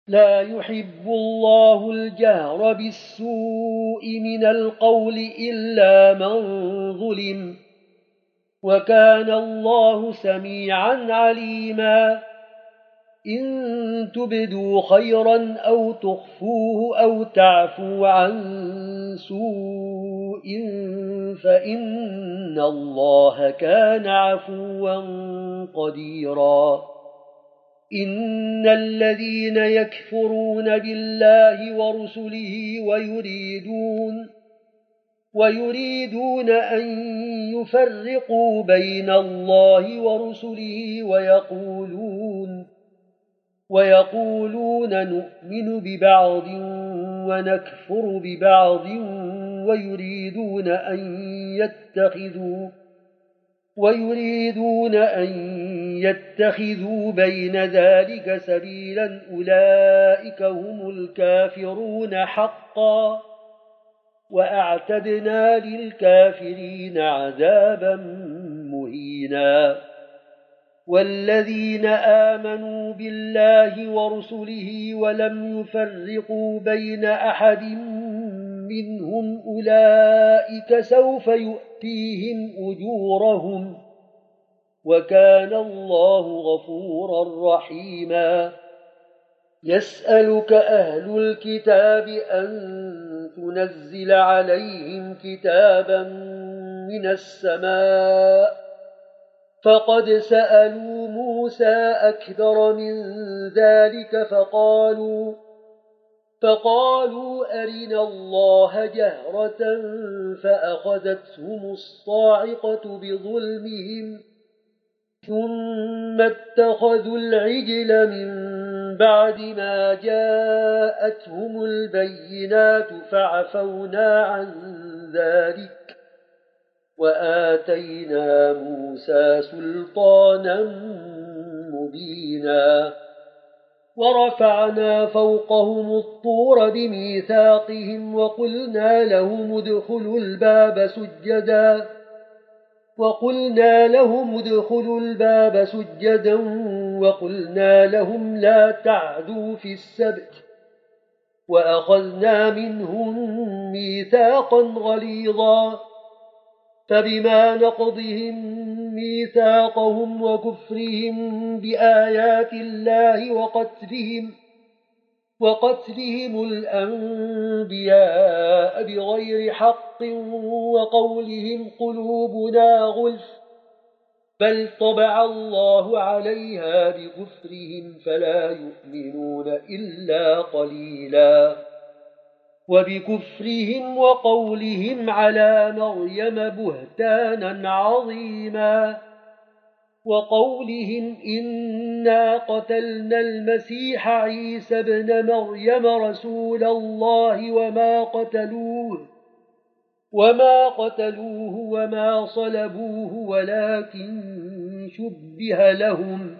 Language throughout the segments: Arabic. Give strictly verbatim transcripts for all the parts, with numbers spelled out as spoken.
لا يحب الله الجهر بالسوء من القول إلا من ظلم، وكان الله سميعا عليما. إن تبدوا خيرا أو تخفوه أو تعفوا عن سوء فإن الله كان عفوا قديرا. إن الذين يكفرون بالله ورسله ويريدون ويريدون أن يفرقوا بين الله ورسله ويقولون ويقولون نؤمن ببعض ونكفر ببعض ويريدون أن يتخذوا ويريدون أن يتخذوا بين ذلك سبيلا أولئك هم الكافرون حقا، وأعتدنا للكافرين عذابا مهينا. والذين آمنوا بالله ورسله ولم يفرقوا بين أحد منهم أولئك سوف يؤتيهم أجورهم، وكان الله غفورا رحيما. يسألك أهل الكتاب أن تنزل عليهم كتابا من السماء، فقد سألوا موسى أكبر من ذلك فقالوا فقالوا أرنا الله جهرة فأخذتهم الصاعقة بظلمهم ثم اتخذوا العجل من بعد ما جاءتهم البينات فعفونا عن ذلك وآتينا موسى سلطانا مبينا. ورفعنا فوقهم الطور بميثاقهم وقلنا لهم ادخلوا الباب سجدا وقلنا لهم ادخلوا الباب سجدا وقلنا لهم لا تعدوا في السبت وأخذنا منهم ميثاقا غليظا. فبما نقضهم ميثاقهم وكفرهم بآيات الله وقتلهم وقتلهم الأنبياء بغير حق وقولهم قلوبنا غلف بل طبع الله عليها بكفرهم فلا يؤمنون إلا قليلا. وبكفرهم وقولهم على مريم بهتانا عظيما وقولهم إنا قتلنا المسيح عيسى ابن مريم رسول الله وما قتلوه وما قتلوه وما صلبوه ولكن شبه لهم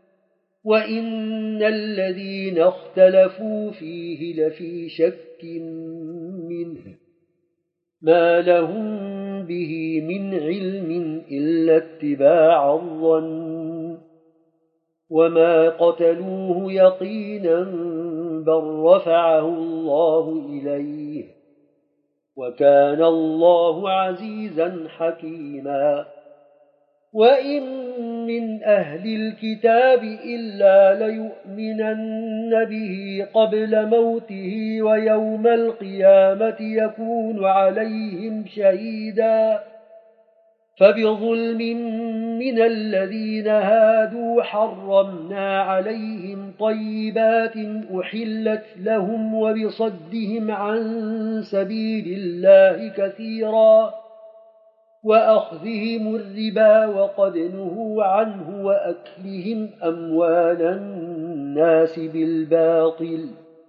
وإن الذين اختلفوا فيه لفي شك منه ما لهم به من علم إلا اتباع الظن وما قتلوه يقينا بل رفعه الله إليه وكان الله عزيزا حكيما. وإن من أهل الكتاب إلا ليؤمنن به قبل موته ويوم القيامة يكون عليهم شهيدا. فبظلم من الذين هادوا حرمنا عليهم طيبات أحلت لهم وبصدهم عن سبيل الله كثيرا وأخذهم الربا وقد نهوا عنه وأكلهم أموال الناس بالباطل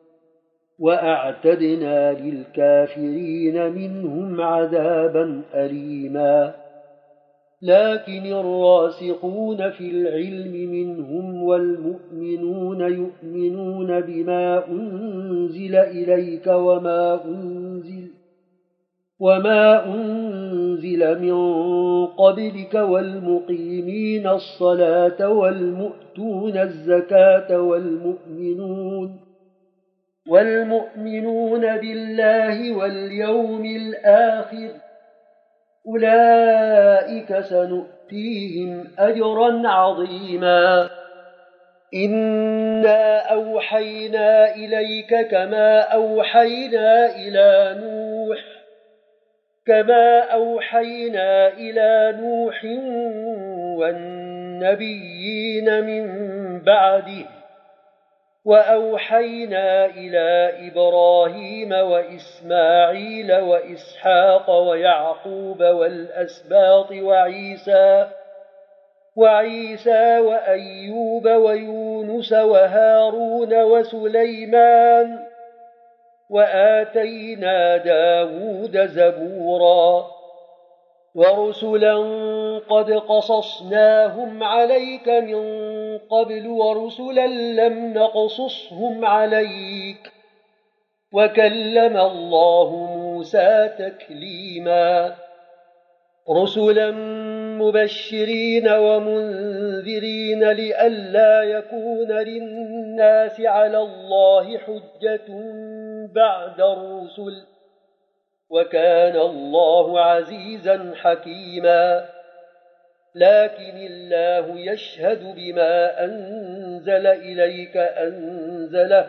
وأعتدنا للكافرين منهم عذابا أليما. لكن الراسخون في العلم منهم والمؤمنون يؤمنون بما أنزل إليك وما أنزل وما أنزل من قبلك والمقيمين الصلاة والمؤتون الزكاة والمؤمنون والمؤمنون بالله واليوم الآخر أولئك سنؤتيهم أجرا عظيما. إنا أوحينا إليك كما أوحينا إلى نوح كما أوحينا إلى نوح والنبيين من بعده وأوحينا إلى إبراهيم وإسماعيل وإسحاق ويعقوب والأسباط وعيسى وعيسى وأيوب ويونس وهارون وسليمان وآتينا داود زبورا ورسلا قد قصصناهم عليك من قبل ورسلا لم نقصصهم عليك وكلم الله موسى تكليما رسلا مبشرين ومنذرين لئلا يكون للناس على الله حجة بعد الرسل وكان الله عزيزا حكيما لكن الله يشهد بما أنزل إليك أنزله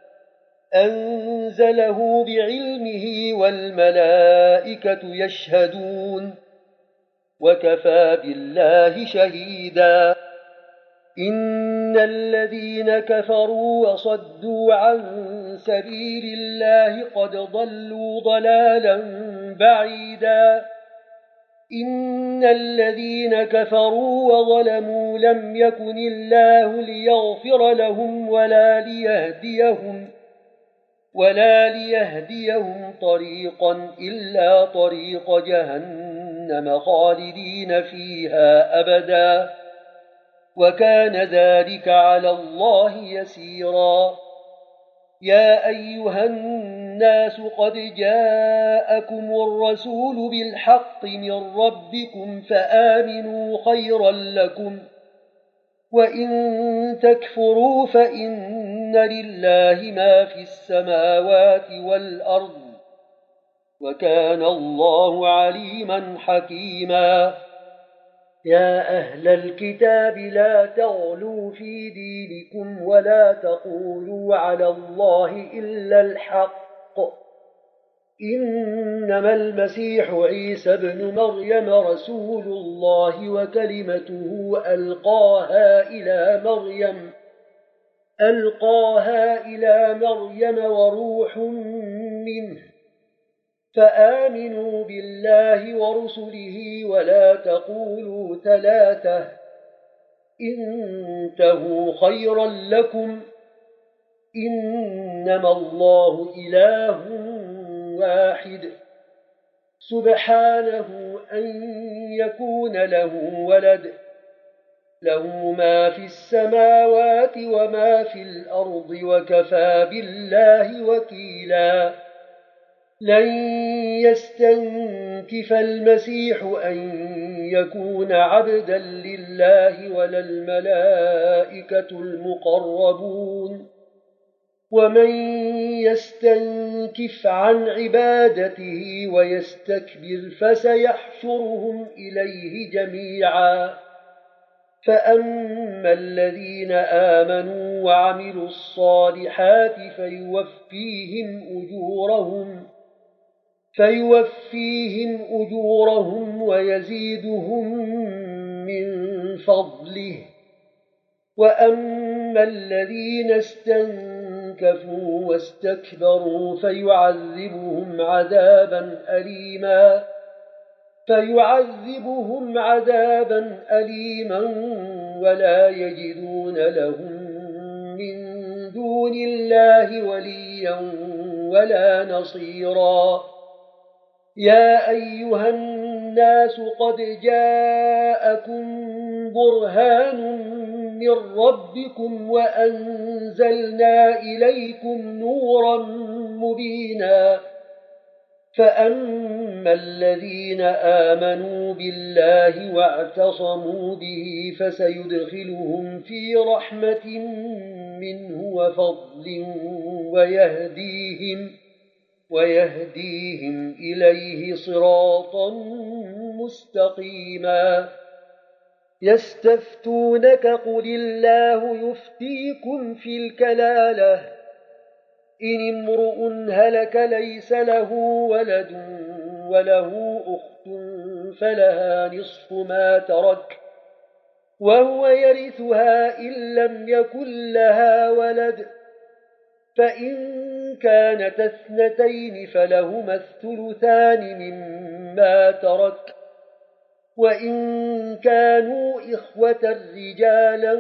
أنزله بعلمه والملائكة يشهدون وكفى بالله شهيدا إن الذين كفروا وصدوا عن سبيل الله قد ضلوا ضلالا بعيدا إن الذين كفروا وظلموا لم يكن الله ليغفر لهم ولا ليهديهم ولا ليهديهم طريقا إلا طريق جهنم خالدين فيها أبدا وكان ذلك على الله يسيرا يا أيها الناس قد جاءكم الرسول بالحق من ربكم فآمنوا خيرا لكم وإن تكفروا فإن لله ما في السماوات والأرض وكان الله عليما حكيما يا أهل الكتاب لا تغلوا في دينكم ولا تقولوا على الله إلا الحق إنما المسيح عيسى ابن مريم رسول الله وكلمته ألقاها إلى مريم ألقاها إلى مريم وروح منه فآمنوا بالله ورسله ولا تقولوا ثلاثة انتهوا خيرا لكم إنما الله إله واحد سبحانه أن يكون له ولد له ما في السماوات وما في الأرض وكفى بالله وكيلا لن يستنكف المسيح أن يكون عبدا لله ولا الملائكة المقربون ومن يستنكف عن عبادته ويستكبر فسيحشرهم إليه جميعا فأما الذين آمنوا وعملوا الصالحات فيوفيهم أجورهم فيوفيهم أجورهم ويزيدهم من فضله وأما الذين استنكفوا واستكبروا فيعذبهم عذابا أليما فيعذبهم عذابا أليما ولا يجدون لهم من دون الله وليا ولا نصيرا يا أيها الناس قد جاءكم برهان من ربكم وأنزلنا إليكم نورا مبينا فأما الذين آمنوا بالله واعتصموا به فسيدخلهم في رحمة منه وفضل ويهديهم, ويهديهم إليه صراطا مستقيما. يستفتونك قل الله يفتيكم في الكلالة إن امرؤ هلك ليس له ولد وله أخت فلها نصف ما ترك وهو يرثها إن لم يكن لها ولد فإن كانت اثنتين فلهما الثلثان مما ترك وإن كانوا إخوة رجالا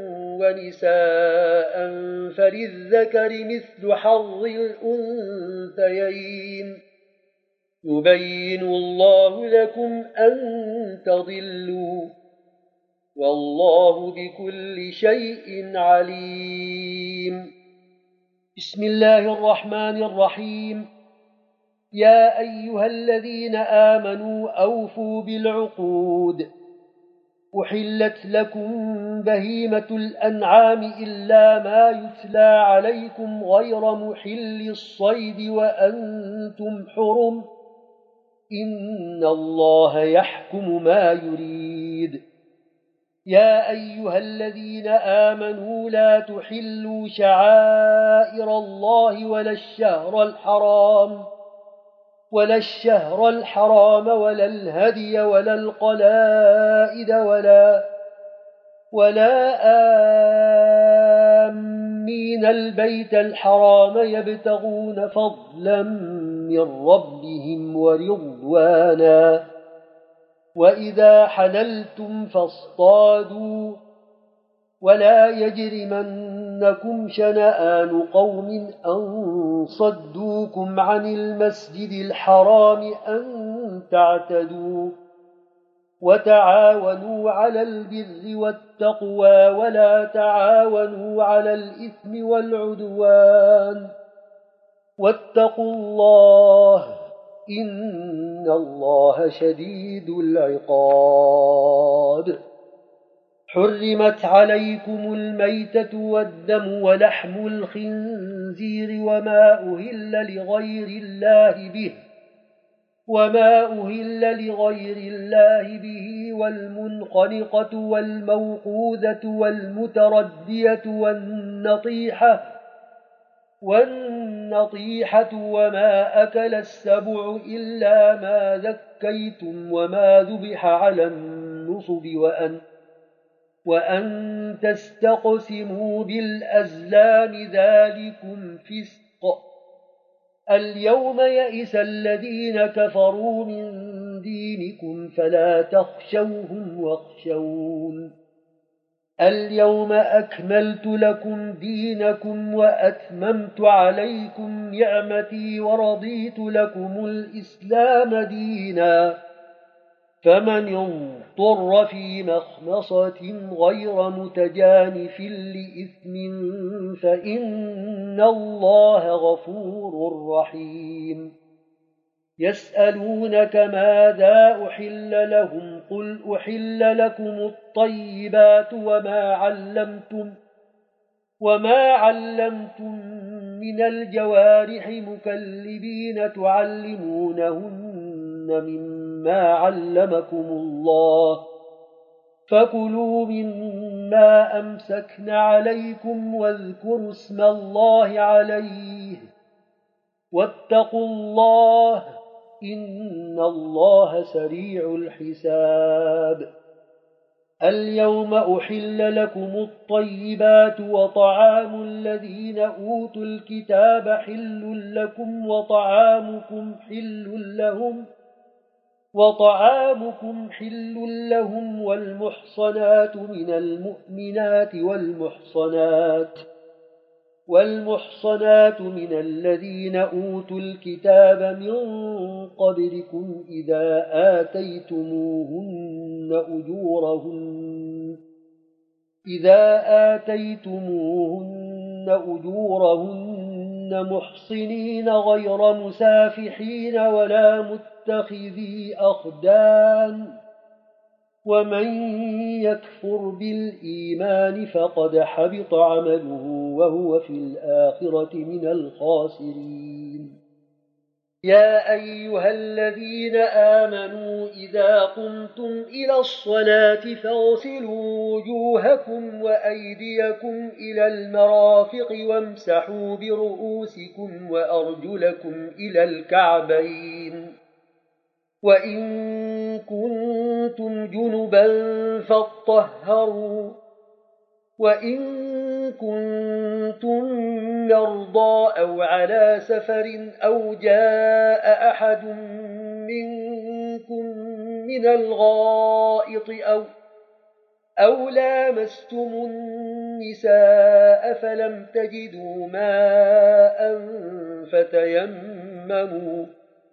ونساء فللذكر مثل حظ الأنثيين يبين الله لكم أن تضلوا والله بكل شيء عليم. بسم الله الرحمن الرحيم. يا أيها الذين آمنوا أوفوا بالعقود أحلت لكم بهيمة الأنعام إلا ما يتلى عليكم غير محل الصيد وأنتم حرم إن الله يحكم ما يريد. يا أيها الذين آمنوا لا تحلوا شعائر الله ولا الشهر الحرام ولا الشهر الحرام ولا الهدي ولا القلائد ولا ولا آمين البيت الحرام يبتغون فضلا من ربهم ورضوانا وإذا حللتم فاصطادوا ولا يجرمنكم شنآن قوم أن صدوكم عن المسجد الحرام أن تعتدوا وتعاونوا على البر والتقوى ولا تعاونوا على الإثم والعدوان واتقوا الله إن الله شديد العقاب. حرمت عليكم الميتة والدم ولحم الخنزير وما أهل لغير الله به وما أهل لغير الله به والمنخنقة والموقوذة والمتردية والنطيحة والنطيحة وما أكل السبع إلا ما ذكيتم وما ذبح على النصب وأن وأن تستقسموا بالأزلام ذلكم فسق. اليوم يئس الذين كفروا من دينكم فلا تخشوهم واخشون. اليوم أكملت لكم دينكم وأتممت عليكم نعمتي ورضيت لكم الإسلام دينا فمن يضطر في مخمصة غير متجانف لإثم فإن الله غفور رحيم. يسألونك ماذا أحل لهم قل أحل لكم الطيبات وما علمتم وما علمتم من الجوارح مكلبين تعلمونهن مما علمكم الله فكلوا مما أمسكن عليكم واذكروا اسم الله عليه واتقوا الله إن الله سريع الحساب. اليوم أحل لكم الطيبات وطعام الذين أوتوا الكتاب حل لكم وطعامكم حل لهم وطعامكم حل لهم والمحصنات من المؤمنات والمحصنات والمحصنات من الذين أوتوا الكتاب من قبلكم إذا آتيتموهن أجورهن إذا آتيتموهن أجورهن محصنين غير مسافحين ولا متخذي أخدان ومن يكفر بالإيمان فقد حبط عمله وهو في الآخرة من الخاسرين. يا أيها الذين آمنوا إذا قمتم إلى الصلاة فاغسلوا وجوهكم وأيديكم إلى المرافق وامسحوا برؤوسكم وأرجلكم إلى الكعبين، وإن كنتم جنبا فاطهروا، وإن كنتم مرضى أو على سفر أو جاء أحد منكم من الغائط أو, أو لامستم النساء فلم تجدوا ماء فتيمموا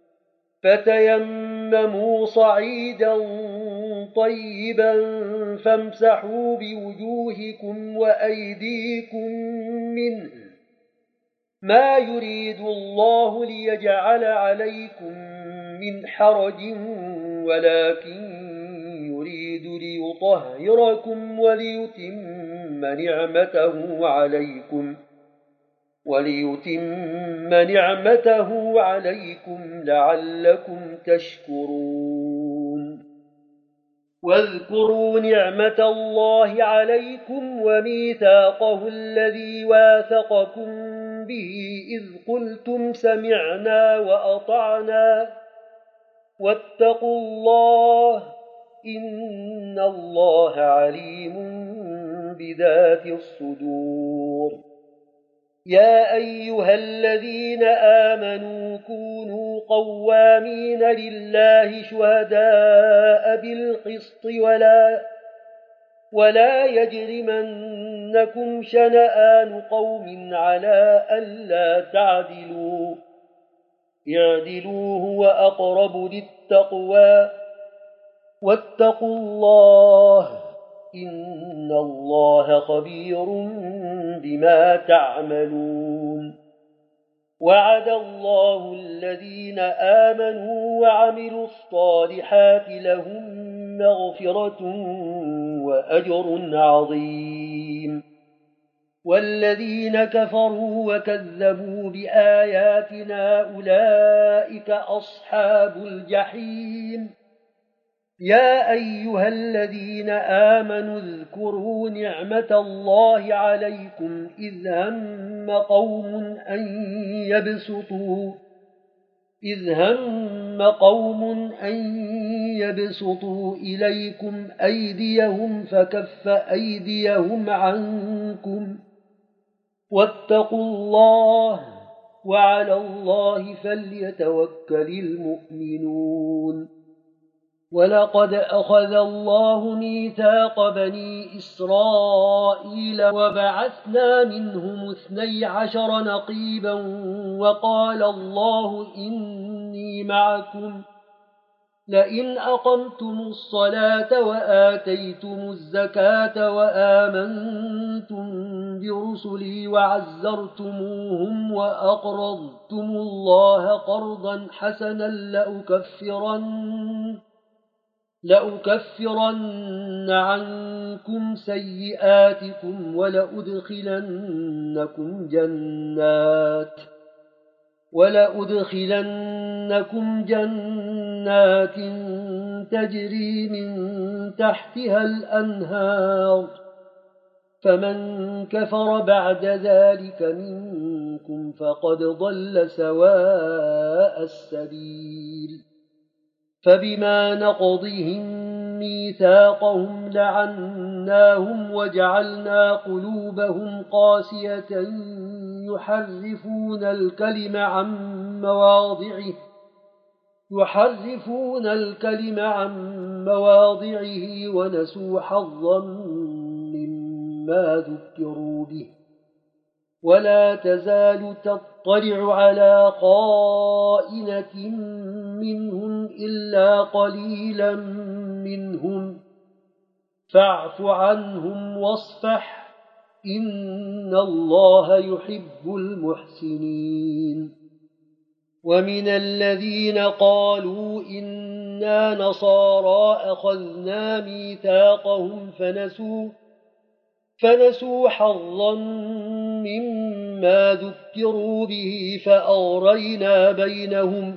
فتيمموا صعيدا طيبا فامسحوا بوجوهكم وأيديكم منه، ما يريد الله ليجعل عليكم من حرج ولكن يريد ليطهركم وليتم نعمته عليكم وليتم نعمته عليكم لعلكم تشكرون. واذكروا نعمة الله عليكم وميثاقه الذي واثقكم به إذ قلتم سمعنا وأطعنا واتقوا الله إن الله عليم بذات الصدور. يا أيها الذين آمنوا كونوا قوامين لله شهداء بالقسط ولا, ولا يجرمنكم شنآن قوم على ألا تعدلوا، اعدلوا هو أقرب للتقوى واتقوا الله إن الله خبير بما تعملون. وعد الله الذين آمنوا وعملوا الصالحات لهم مغفرة وأجر عظيم. والذين كفروا وكذبوا بآياتنا أولئك أصحاب الجحيم. يا أيها الذين آمنوا اذكروا نعمة الله عليكم إذ هم قوم أن يبسطوا إذ هم قوم أن يبسطوا إليكم أيديهم فكف أيديهم عنكم واتقوا الله وعلى الله فليتوكل المؤمنون. ولقد أخذ الله ميثاق بني إسرائيل وبعثنا منهم اثني عشر نقيبا وقال الله إني معكم لئن أقمتم الصلاة وآتيتم الزكاة وآمنتم برسلي وعزرتموهم وأقرضتم الله قرضا حسنا لأكفرن لأكفرن عنكم سيئاتكم ولأدخلنكم جنات ولأدخلنكم جنات تجري من تحتها الأنهار فمن كفر بعد ذلك منكم فقد ضل سواء السبيل. فبما نقضهم ميثاقهم لعناهم وجعلنا قلوبهم قاسية يحرفون الكلم عن مواضعه يحرفون الكلم عن مواضعه ونسوا حظا مما ذكروا به. ولا تزال تطلع على خائنة منهم إلا قليلا منهم فاعف عنهم واصفح إن الله يحب المحسنين. ومن الذين قالوا إنا نصارى أخذنا ميثاقهم فنسوا فنسوا حظا مما ذكروا به فأغرينا بينهم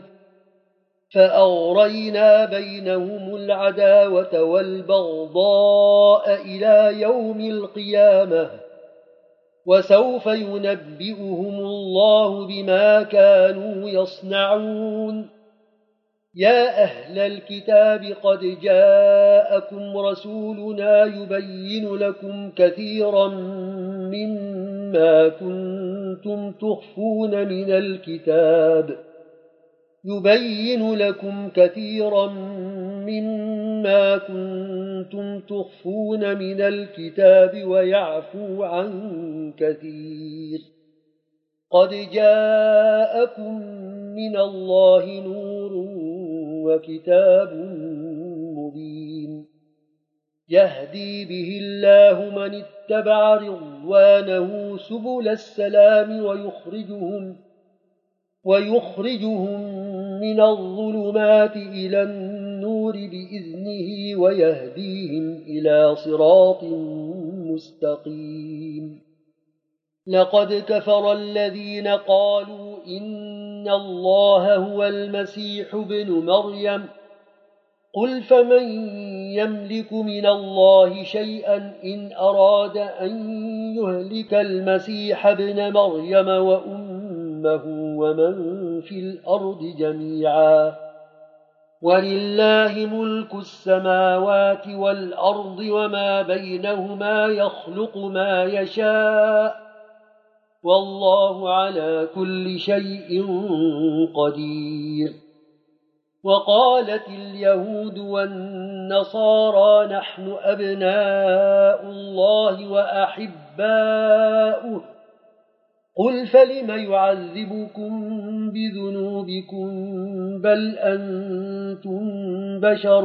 فأغرينا بينهم العداوة والبغضاء إلى يوم القيامة وسوف ينبئهم الله بما كانوا يصنعون يا أهل الكتاب قد جاءكم رسولنا يبين لكم كثيرا مما كنتم تخفون من الكتاب يبين لكم كثيرا مما كنتم تخفون من الكتاب ويعفو عن كثير قد جاءكم من الله نور وكتاب مبين يهدي به الله من اتبع رضوانه سبل السلام ويخرجهم ويخرجهم من الظلمات إلى النور بإذنه ويهديهم إلى صراط مستقيم لقد كفر الذين قالوا إن الله هو المسيح ابن مريم قل فمن يملك من الله شيئا إن أراد أن يهلك المسيح ابن مريم وأمه ومن في الأرض جميعا ولله ملك السماوات والأرض وما بينهما يخلق ما يشاء والله على كل شيء قدير وقالت اليهود والنصارى نحن أبناء الله وأحباؤه قل فلم يعذبكم بذنوبكم بل أنتم بشر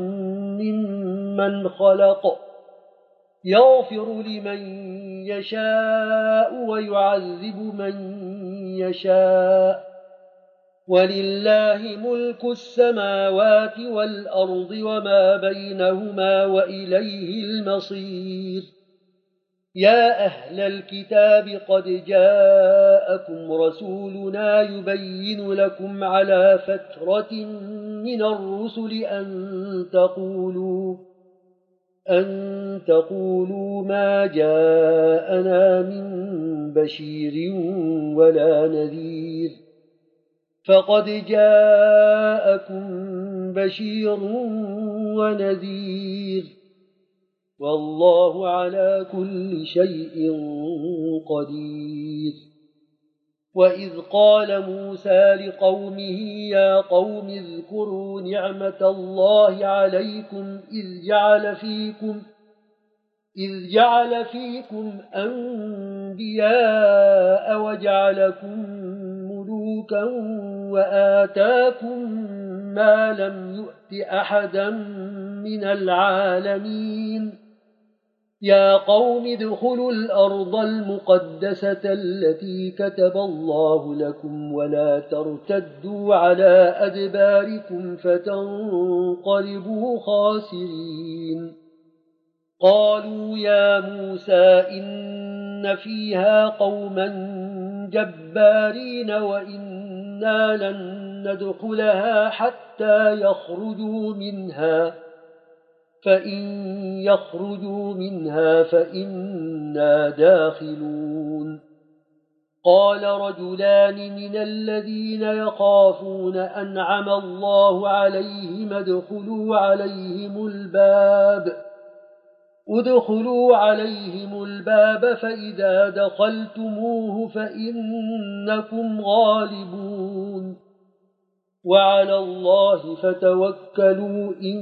ممن خلق يغفر لمن يشاء ويعذب من يشاء ولله ملك السماوات والأرض وما بينهما وإليه المصير يا أهل الكتاب قد جاءكم رسولنا يبين لكم على فترة من الرسل أن تقولوا أن تقولوا ما جاءنا من بشير ولا نذير فقد جاءكم بشير ونذير والله على كل شيء قدير وإذ قال موسى لقومه يا قوم اذكروا نعمة الله عليكم إذ جعل فيكم إذ جعل فيكم أنبياء وجعلكم ملوكا وآتاكم ما لم يؤت أحدا من العالمين يا قوم ادخلوا الأرض المقدسة التي كتب الله لكم ولا ترتدوا على أدباركم فتنقلبوا خاسرين قالوا يا موسى إن فيها قوما جبارين وإنا لن ندخلها حتى يخرجوا منها فإن يخرجوا منها فإنا داخلون قال رجلان من الذين يخافون أنعم الله عليهم ادخلوا عليهم الباب ادخلوا عليهم الباب فإذا دخلتموه فإنكم غالبون وعلى الله فتوكلوا إن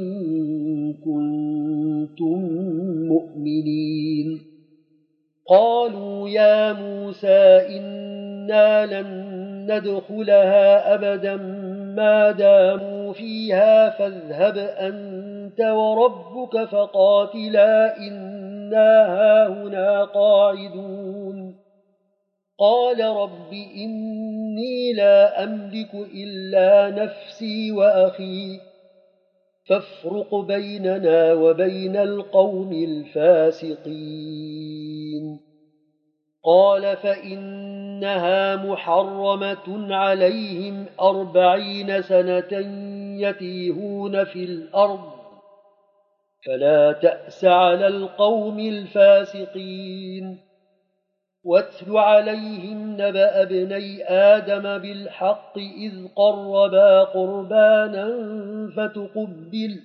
كنتم مؤمنين قالوا يا موسى إنا لن ندخلها أبدا ما داموا فيها فاذهب أنت وربك فقاتلا إنا هاهنا قاعدون قال رب إني لا أملك إلا نفسي وأخي فافرق بيننا وبين القوم الفاسقين قال فإنها محرمة عليهم أربعين سنة يتيهون في الأرض فلا تأس على القوم الفاسقين واتل عليهم نبأ ابني آدم بالحق إذ قربا قربانا فتقبل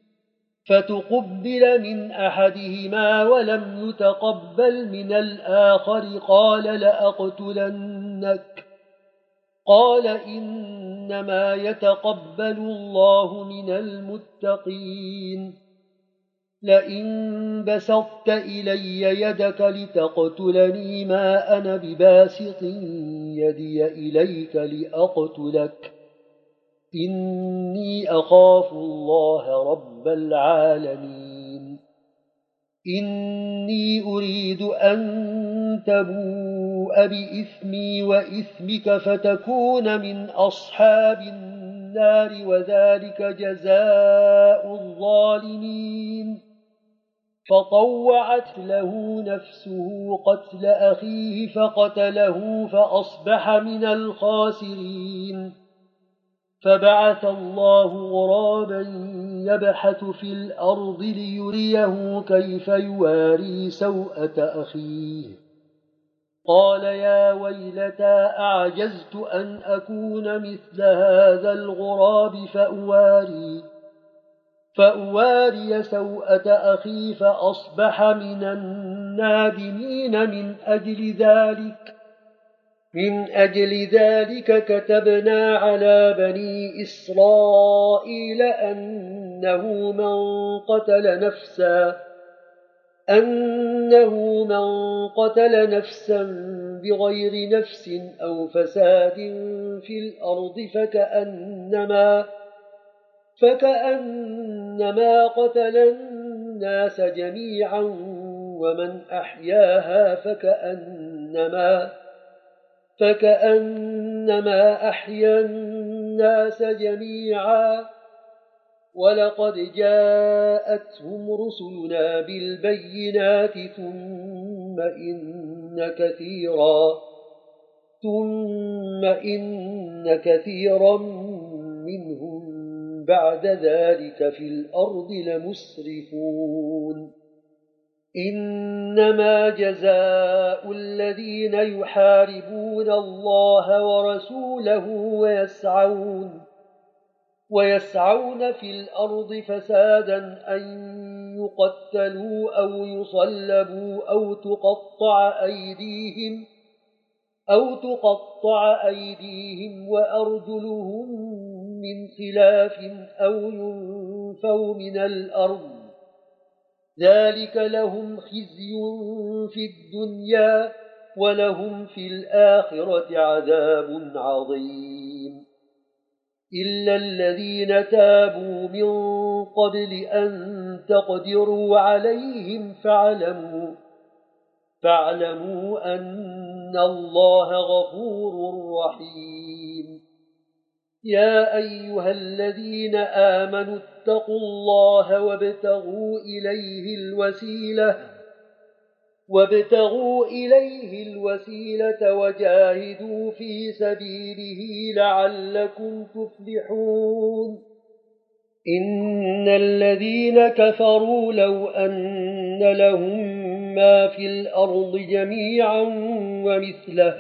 فتقبل من أحدهما ولم يتقبل من الآخر قال لأقتلنك قال إنما يتقبل الله من المتقين لئن بسطت إلي يدك لتقتلني ما أنا بباسط يدي إليك لأقتلك إني أخاف الله رب العالمين إني أريد أن تبوء بإثمي وإثمك فتكون من أصحاب النار وذلك جزاء الظالمين فطوعت له نفسه قتل أخيه فقتله فأصبح من الخاسرين فبعث الله غرابا يبحث في الأرض ليريه كيف يواري سوءة أخيه قال يا ويلتى أعجزت أن أكون مثل هذا الغراب فأواري فأواري سوءة أخي فأصبح من النادمين من أجل ذلك من أجل ذلك كتبنا على بني إسرائيل أنه من قتل نفسا أنه من قتل نفسا بغير نفس أو فساد في الأرض فكأنما فكأنما قتل الناس جميعا ومن أحياها فكأنما فكأنما أحيا الناس جميعا ولقد جاءتهم رسلنا بالبينات ثم إن كثيرا ثم إن كثيرا منهم بعد ذلك في الأرض لمسرفون إنما جزاء الذين يحاربون الله ورسوله ويسعون ويسعون في الأرض فسادا أن يقتلوا أو يصلبوا أو تقطع أيديهم أو تقطع أيديهم وأرجلهم من خلاف أو ينفوا من الأرض ذلك لهم خزي في الدنيا ولهم في الآخرة عذاب عظيم إلا الذين تابوا من قبل أن تقدروا عليهم فاعلموا فاعلموا أن الله غفور رحيم يا أيها الذين آمنوا اتقوا الله وابتغوا إليه الوسيلة وابتغوا إليه الوسيلة وجاهدوا في سبيله لعلكم تفلحون إن الذين كفروا لو أن لهم ما في الأرض جميعا ومثله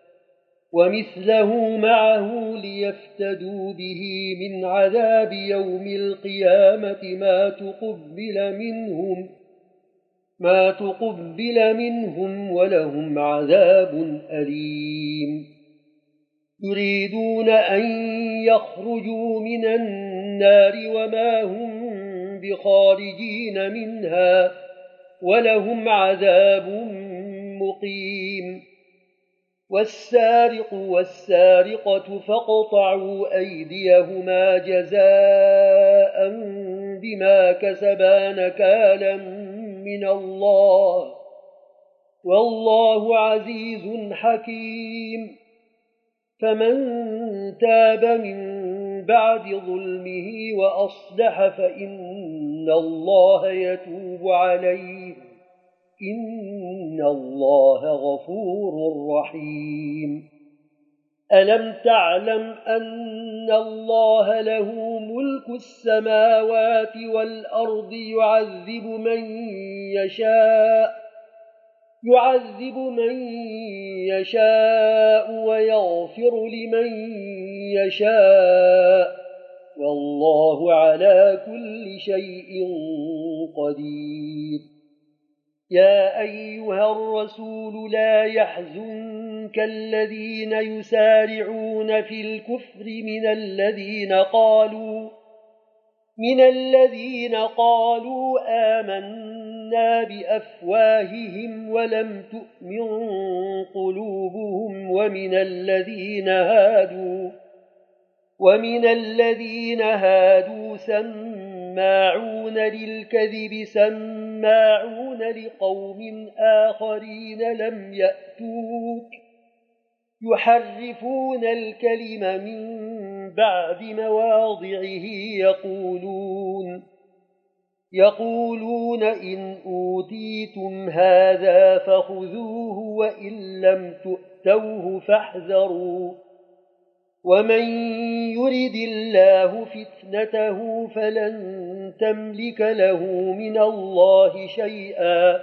ومثله معه ليفتدوا به من عذاب يوم القيامة ما تقبل منهم ما تقبل منهم ولهم عذاب أليم يريدون أن يخرجوا من النار وما هم بخارجين منها ولهم عذاب مقيم والسارق والسارقة فاقطعوا أيديهما جزاء بما كسبا نكالا من الله والله عزيز حكيم. فمن تاب من بعد ظلمه وأصلح فإن الله يتوب عليه، إن الله غفور رحيم. ألم تعلم أن الله له ملك السماوات والأرض يعذب من يشاء يعذب من يشاء ويغفر لمن يشاء، والله على كل شيء قدير. يا أيها الرسول لا يحزنك الذين يسارعون في الكفر من الذين قالوا من الذين قالوا آمنا بأفواههم ولم تؤمن قلوبهم ومن الذين هادوا ومن الذين هادوا سماعون للكذب سماعون لقوم آخرين لم يأتوك يحرفون الكلم من بعد مواضعه يقولون يقولون إن أوتيتم هذا فخذوه وإن لم تؤتوه فاحذروا، ومن يرد الله فتنته فلن تملك له من الله شيئا.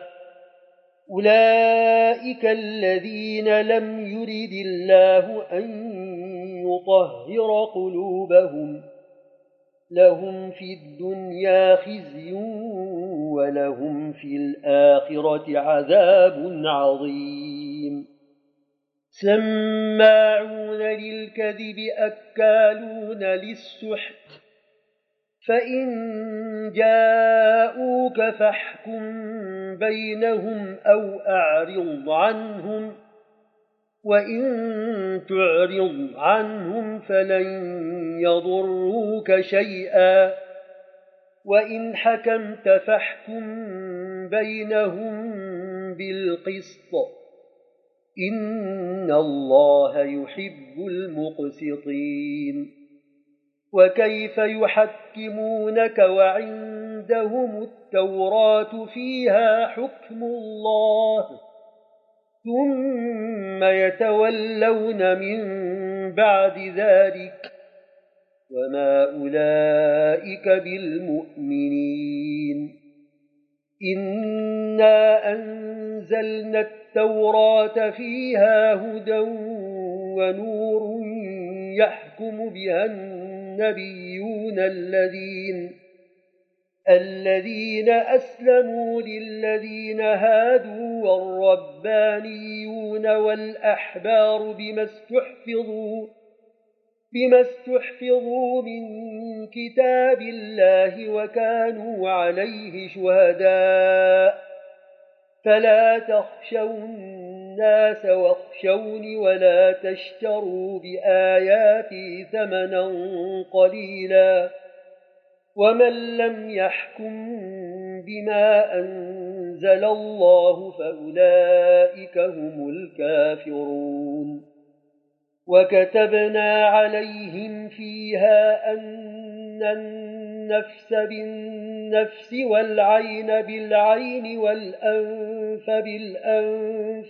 أولئك الذين لم يرد الله أن يطهر قلوبهم، لهم في الدنيا خزي ولهم في الآخرة عذاب عظيم. سماعون للكذب أكالون للسحت، فإن جاءوك فاحكم بينهم أو أعرض عنهم، وإن تعرض عنهم فلن يضروك شيئا، وإن حكمت فاحكم بينهم بالقسط، إن الله يحب المقسطين. وكيف يحكمونك وعندهم التوراة فيها حكم الله ثم يتولون من بعد ذلك وما أولئك بالمؤمنين. إنا أنزلنا التوراة فيها هدى ونور يحكم بها النبيون الذين الذين أسلموا للذين هادوا والربانيون والأحبار بما استحفظوا بما استحفظوا من كتاب الله وكانوا عليه شهداء، فلا تخشوا الناس واخشوني ولا تشتروا بآياتي ثمنا قليلا، ومن لم يحكم بما أنزل الله فأولئك هم الكافرون. وكتبنا عليهم فيها أن النفس بالنفس والعين بالعين والأنف بالأنف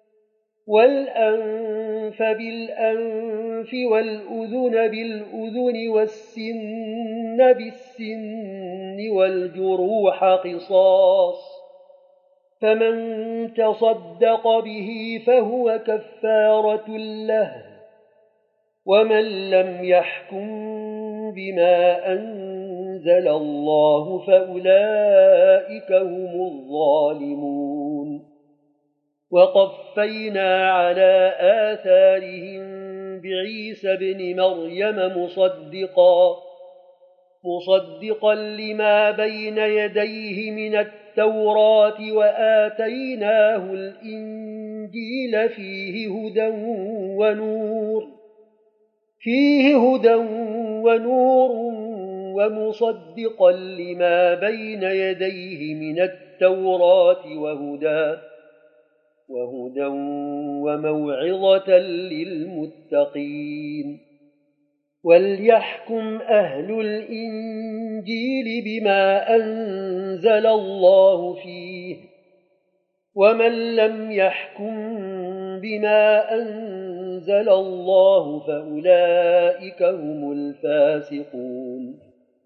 والأنف بالأنف والأذن بالأذن والسن بالسن والجروح قصاص، فمن تصدق به فهو كفارة له، ومن لم يحكم بما أنزل الله فأولئك هم الظالمون. وقفينا على آثارهم بعيسى ابن مريم مصدقا مصدقا لما بين يديه من التوراة وآتيناه الإنجيل فيه هدى ونور فيه هدى ونور ومصدقا لما بين يديه من التوراة وهدى وهدى وموعظة للمتقين. وليحكم أهل الإنجيل بما أنزل الله فيه، ومن لم يحكم بما أنزل الله فأولئك هم الفاسقون.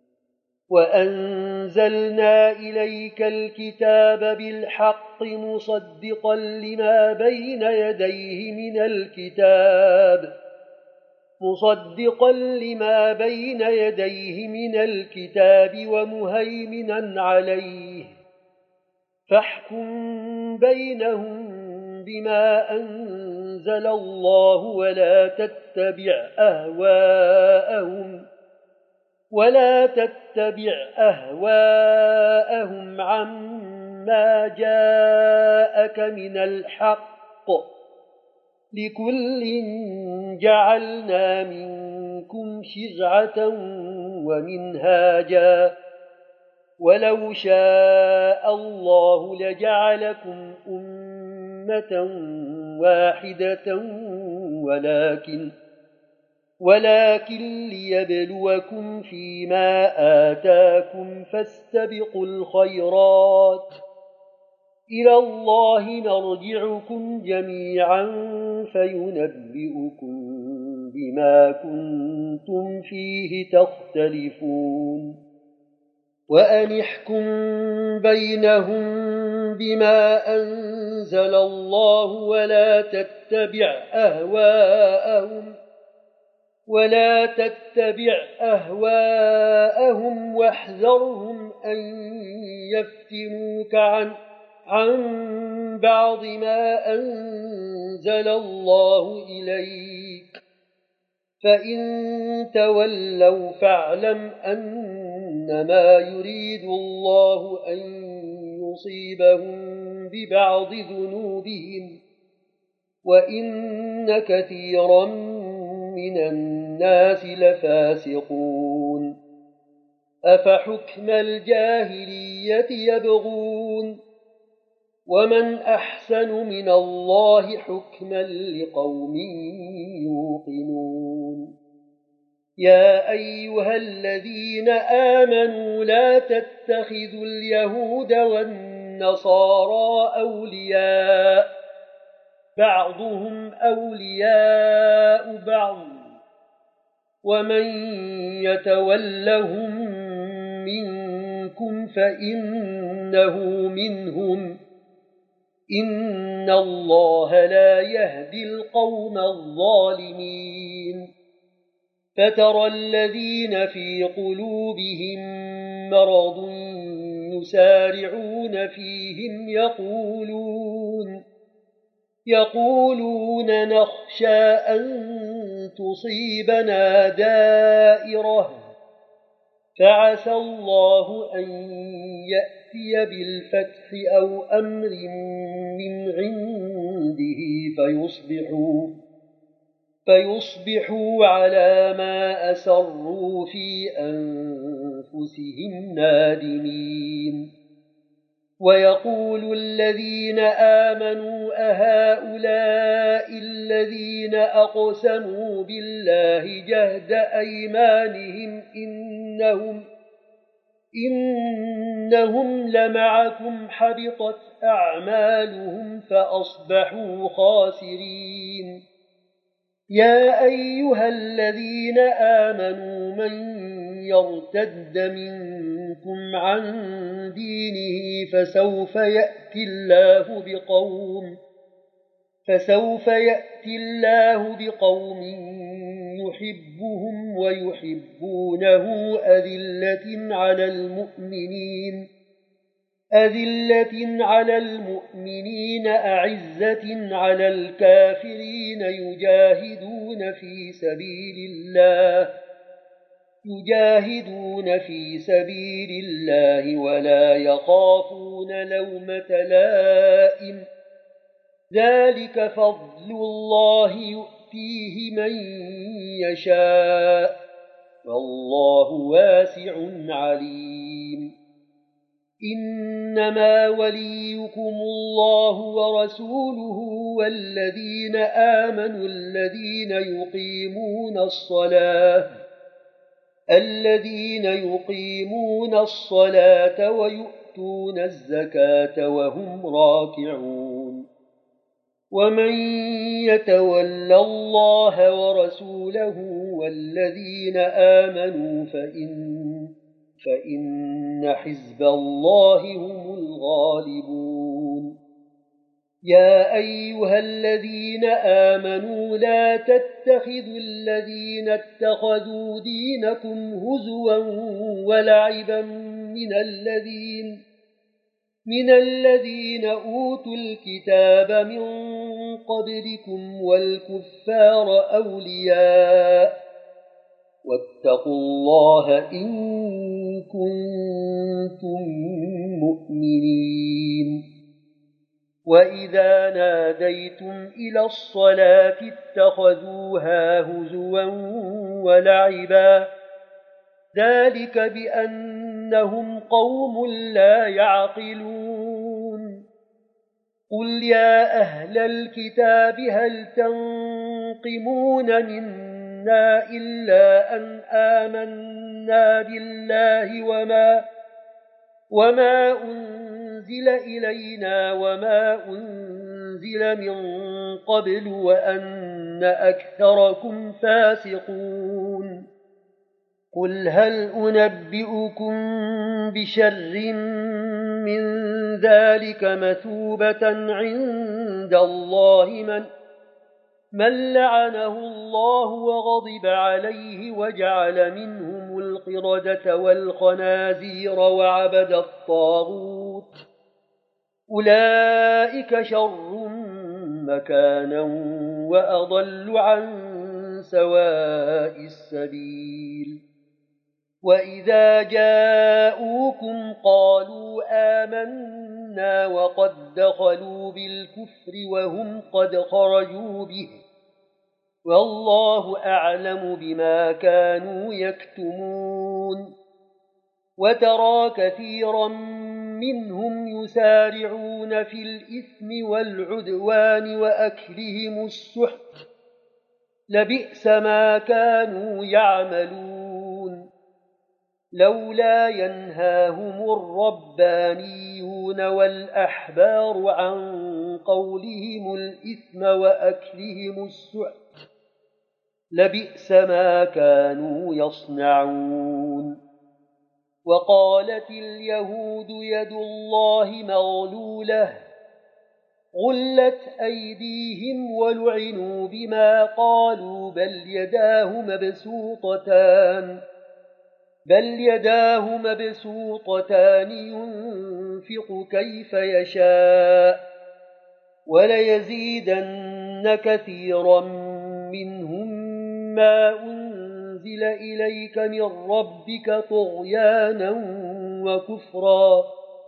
وأنزلنا إليك الكتاب بالحق مصدقا لما بين يديه من الكتاب مصدقا لما بين يديه من الكتاب ومهيمنا عليه، فاحكم بينهم بما أنزل الله ولا تتبع أهواءهم ولا تتبع أهواءهم عما جاءك من الحق، لكل جعلنا منكم شرعة ومنهاجا، ولو شاء الله لجعلكم أمة واحدة ولكن ولكن ليبلوكم فيما آتاكم فاستبقوا الخيرات، إلى الله مرجعكم جميعا فينبئكم بما كنتم فيه تختلفون. وأن احكم بينهم بما أنزل الله ولا تتبع أهواءهم ولا تتبع أهواءهم واحذرهم أن يفتنوك عن عن بعض ما أنزل الله إليك، فإن تولوا فاعلم أنما يريد الله أن يصيبهم ببعض ذنوبهم، وإن كثيرا من الناس لفاسقون. أفحكم الجاهلية يبغون، ومن أحسن من الله حكما لقوم يوقنون. يا أيها الذين آمنوا لا تتخذوا اليهود والنصارى أولياء، بعضهم أولياء بعض، ومن يتولهم منكم فإنه منهم، إن الله لا يهدي القوم الظالمين. فترى الذين في قلوبهم مرض يسارعون فيهم يقولون يقولون نخشى أن تصيبنا دائرة، فعسى الله أن يأتي بالفتح أو أمر من عنده فيصبحوا, فيصبحوا على ما أسروا في أنفسهم نادمين. ويقول الذين آمنوا أهؤلاء الذين أقسموا بالله جهد أيمانهم إنهم, إنهم لمعكم حبطت أعمالهم فأصبحوا خاسرين. يا أيها الذين آمنوا من يرتد منكم عن دينه فسوف يأتي الله بقوم فسوف يأتي الله بقوم يحبهم ويحبونه أذلة على المؤمنين أذلة على المؤمنين أعزة على الكافرين يجاهدون في سبيل الله يجاهدون في سبيل الله ولا يخافون لومة لائم. ذلك فضل الله يؤتيه من يشاء والله واسع عليم. إنما وليكم الله ورسوله والذين آمنوا الذين يقيمون الصلاة الذين يقيمون الصلاة ويؤتون الزكاة وهم راكعون ومن يتول الله ورسوله والذين آمنوا فإن فإن حزب الله هم الغالبون يا أيها الذين آمنوا لا تتخذوا الذين اتخذوا دينكم هزوا ولعبا من الذين من الذين أوتوا الكتاب من قبلكم والكفار أولياء واتقوا الله إن كنتم مؤمنين وإذا ناديتم إلى الصلاة اتخذوها هزوا ولعبا ذلك بأنهم قوم لا يعقلون قل يا أهل الكتاب هل تنقمون منا إلا أن آمنا بالله وما, وما أنزل إلينا وما أنزل من قبل وأن أكثركم فاسقون قل هل أنبئكم بشر من ذلك مثوبة عند الله من من لعنه الله وغضب عليه وجعل منهم القردة والخنازير وعبد الطاغوت أولئك شر مكانا وأضل عن سواء السبيل وإذا جاءوكم قالوا آمنا وقد دخلوا بالكفر وهم قد خرجوا به والله أعلم بما كانوا يكتمون وترى كثيرا منهم يسارعون في الإثم والعدوان وأكلهم السحت لبئس ما كانوا يعملون لولا ينهاهم الربانيون والأحبار عن قولهم الإثم وأكلهم السحت لبئس ما كانوا يصنعون وقالت اليهود يد الله مغلولة غلت أيديهم ولعنوا بما قالوا بل يداه مبسوطتان بل يداه مبسوطتان ينفق كيف يشاء وليزيدن كثيرا منهم ما أنزل إليك من ربك طغيانا وكفرا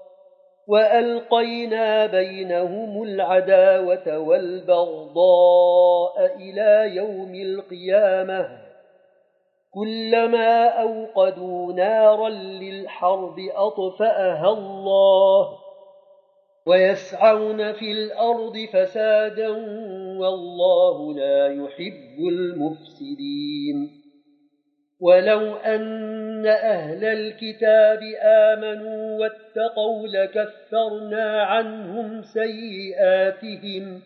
وألقينا بينهم العداوة والبغضاء إلى يوم القيامة كلما أوقدوا نارا للحرب أطفأها الله ويسعون في الأرض فسادا والله لا يحب المفسدين ولو أن أهل الكتاب آمنوا واتقوا لكفرنا عنهم سيئاتهم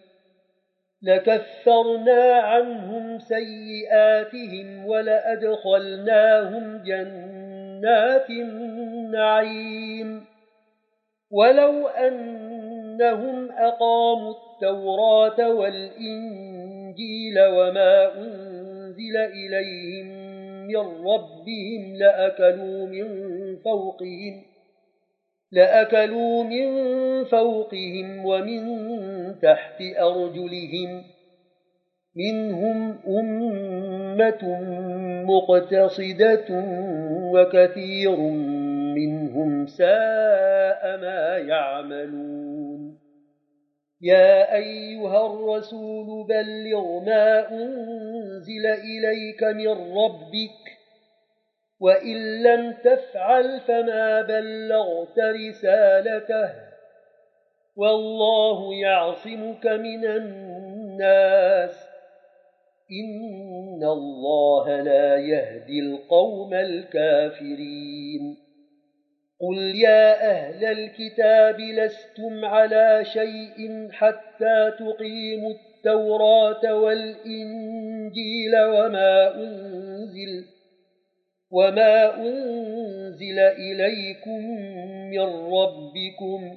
لكفرنا عنهم سيئاتهم ولأدخلناهم جنات النعيم ولو أنهم أقاموا التوراة والإنجيل وما أنزل إليهم من ربهم لأكلوا من فوقهم لأكلوا من فوقهم ومن تحت أرجلهم منهم أمة مقتصدة وكثير منهم ساء ما يعملون يا أيها الرسول بلغ ما أنزل إليك من ربك وإن لم تفعل فما بلغت رسالته والله يعصمك من الناس إن الله لا يهدي القوم الكافرين قل يا أهل الكتاب لستم على شيء حتى تقيموا التوراة والإنجيل وما أنزل وما أنزل إليكم من ربكم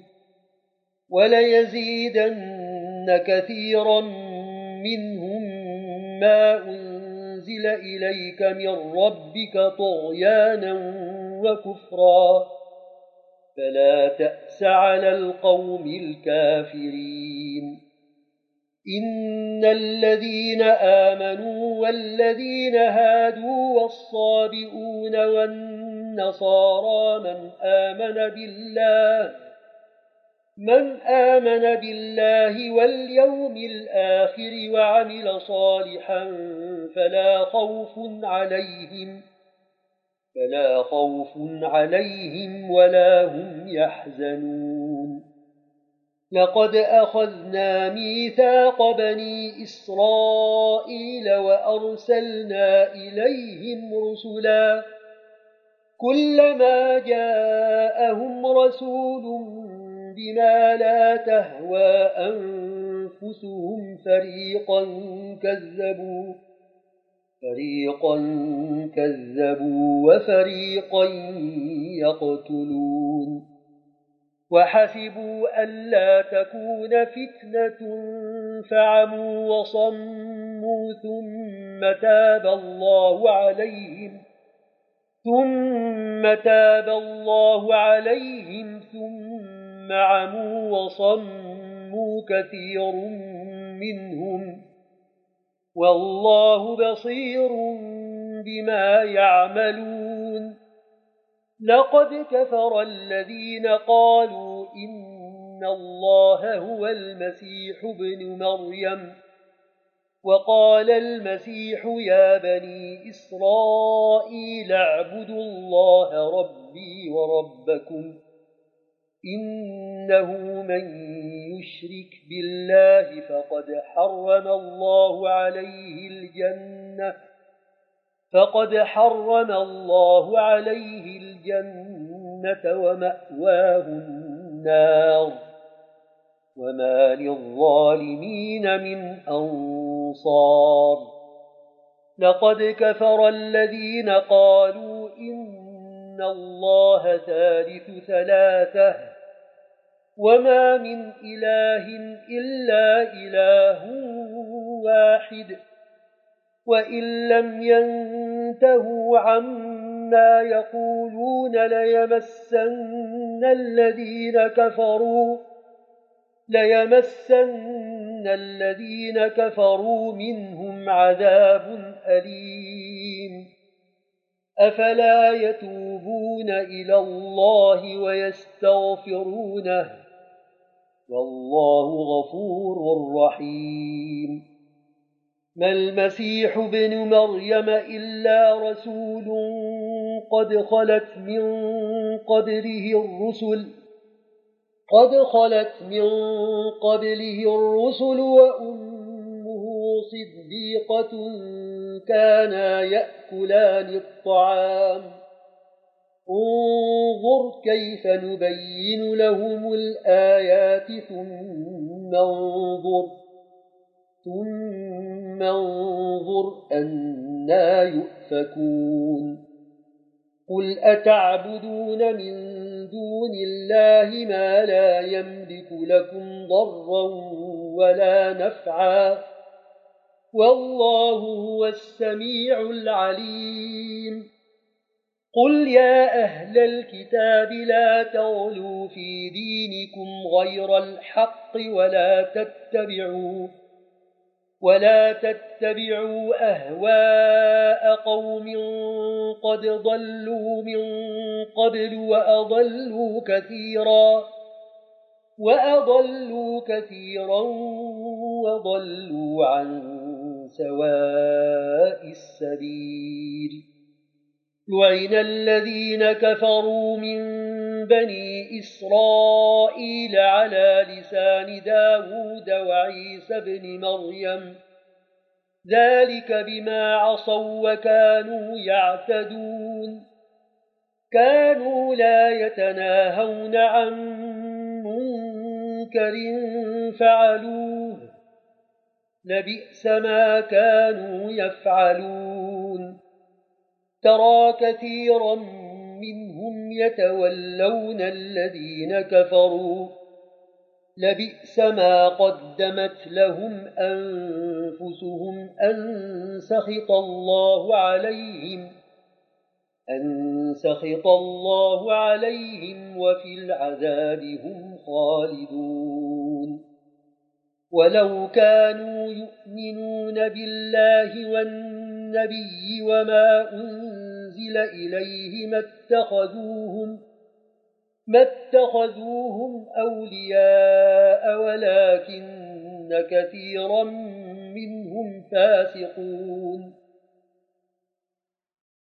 وليزيدن كثيرا منهم ما أنزل إليك من ربك طغيانا وكفرا فلا تأس على القوم الكافرين إن الذين آمنوا والذين هادوا والصابئون والنصارى من آمن بالله من آمن بالله واليوم الآخر وعمل صالحا فلا خوف عليهم فلا خوف عليهم ولا هم يحزنون لقد أخذنا ميثاق بني إسرائيل وأرسلنا إليهم رسلا كلما جاءهم رسول بما لا تهوى أنفسهم فريقا كذبوا فريقا كذبوا وفريقا يقتلون وحسبوا ألا تكون فتنة فعموا وصموا ثم تاب الله عليهم ثم تاب الله عليهم ثم عموا وصموا كثير منهم والله بصير بما يعملون لقد كفر الذين قالوا إن الله هو المسيح ابن مريم وقال المسيح يا بني إسرائيل اعبدوا الله ربي وربكم إنه من يشرك بالله فقد حرم الله عليه الجنة فقد حرم الله عليه الجنة ومأواه النار وما للظالمين من أنصار لقد كفر الذين قالوا إن الله ثالث ثلاثة وما من إله إلا إله واحد وإن لم ينتهوا عما يقولون ليمسن الذين كفروا ليمسن الذين كفروا منهم عذاب أليم أفلا يتوبون إلى الله ويستغفرونه والله غفور رحيم ما المسيح ابن مريم إلا رسول قد خلت من قبله الرسل قد خلت من قبله الرسل وأمه صديقة كانا يأكلان الطعام انظر كيف نبين لهم الآيات ثم انظر ثم انظر أنى يؤفكون قل أتعبدون من دون الله ما لا يملك لكم ضرا ولا نفعا والله هو السميع العليم قل يا أهل الكتاب لا تغلوا في دينكم غير الحق ولا تتبعوا ولا تتبعوا أهواء قوم قد ضلوا من قبل وأضلوا كثيرا وأضلوا كثيرا وضلوا عن سواء السبيل لعن الذين كفروا من بني إسرائيل على لسان داود وعيسى بن مريم ذلك بما عصوا وكانوا يعتدون كانوا لا يتناهون عن منكر فعلوه لبئس ما كانوا يفعلون ترى كثيرا منهم يتولون الذين كفروا لبئس ما قدمت لهم أنفسهم أن سخط الله عليهم أن سخط الله عليهم وفي العذاب هم خالدون ولو كانوا يؤمنون بالله والنبي وما أنزل إليه ما اتخذوهم ما اتخذوهم أولياء ولكن كثيرا منهم فاسقون